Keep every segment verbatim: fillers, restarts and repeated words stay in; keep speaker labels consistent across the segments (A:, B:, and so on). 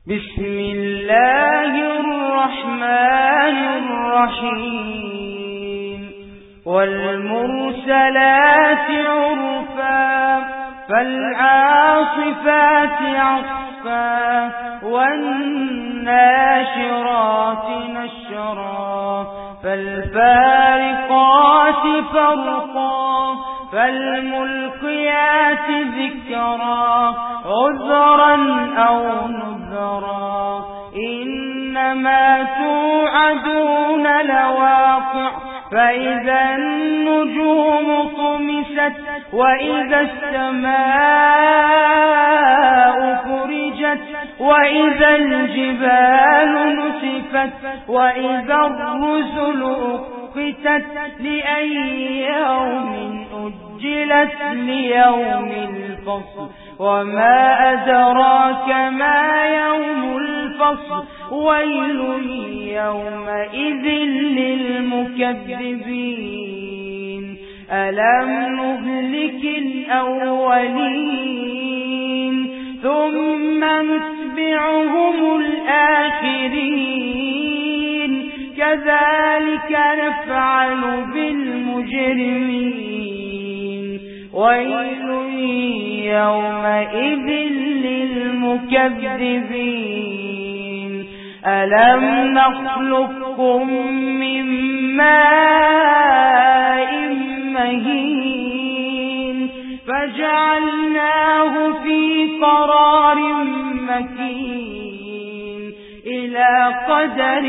A: بسم الله الرحمن الرحيم والمرسلات عرفا فالعاصفات عصفا والناشرات نشرا فالفارقات فرقا فالملقيات ذكرا عذرا أو نذرا إنما توعدون لواقع فإذا النجوم طمست وإذا السماء فرجت وإذا الجبال نسفت وإذا الرسل أقتت لأي يوم أجلت ليوم الفصل وما أدراك ما يوم الفصل ويل يومئذ للمكذبين ألم نهلك الأولين ثم نتبعهم الآخرين كذلك نفعل بالمجرمين ويل يومئذ للمكذبين ألم نخلقكم من ماء مهين فجعلناه في قرار مكين إلى قدر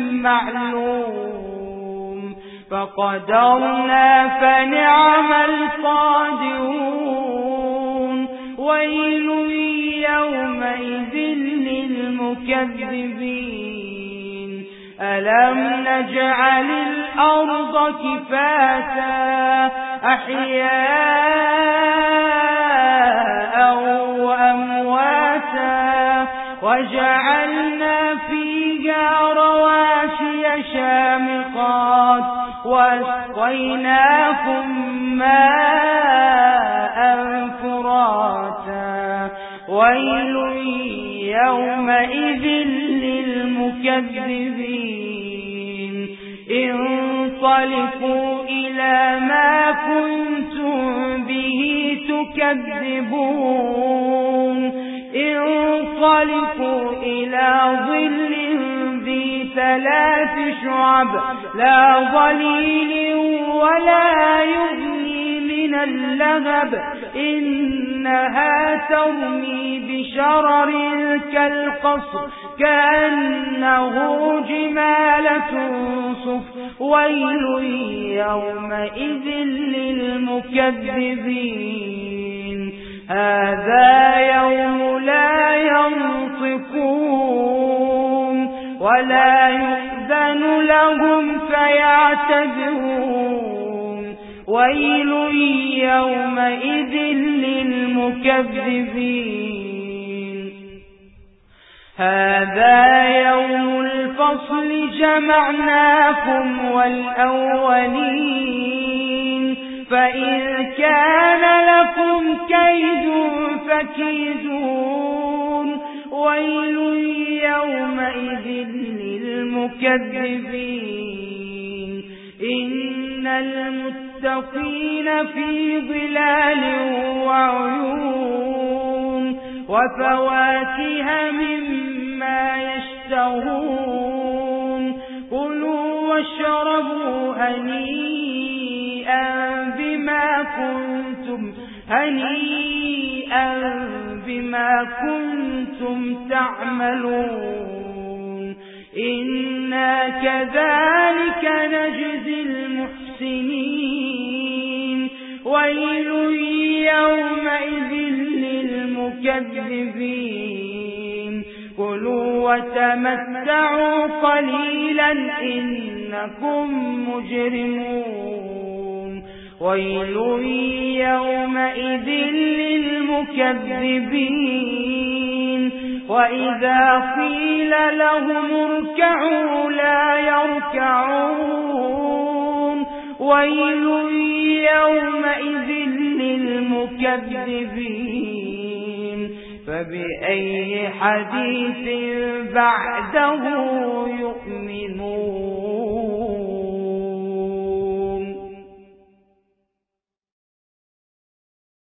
A: معلوم فقدرنا فنعم القادرون ويل يومئذ للمكذبين ألم نجعل الأرض كفاتا أحياء وأمواتا وجعلنا فيها رواسي شامخات وأسقيناكم ماء فراتا ويل يومئذ للمكذبين انطلقوا إلى ما كنتم به تكذبون انطلقوا إلى ظل ذي ثلاث شعب لا ظليل ولا يغني من اللهب إنها ترمي بشرر كالقصر كأنه جمالة صفر ويل يومئذ للمكذبين هذا يوم لا ينطقون ولا يؤذن لهم فيعتذرون ويل يومئذ للمكذبين هذا يوم الفصل جمعناكم والأولين فإن كان لكم كيد فكيدون ويل يومئذ للمكذبين إن المتقين في ظلال وعيون وفواكه مما يشتهون كلوا واشربوا هنيئا بما كنتم هنيئا بما كنتم تعملون إنا كذلك نجزي المحسنين ويل يومئذ للمكذبين كلوا وتمتعوا قليلا إنكم مجرمون ويل يومئذ للمكذبين وإذا قيل لهم اركعوا لا يركعون ويل يومئذ للمكذبين فبأي حديث بعده يؤمنون.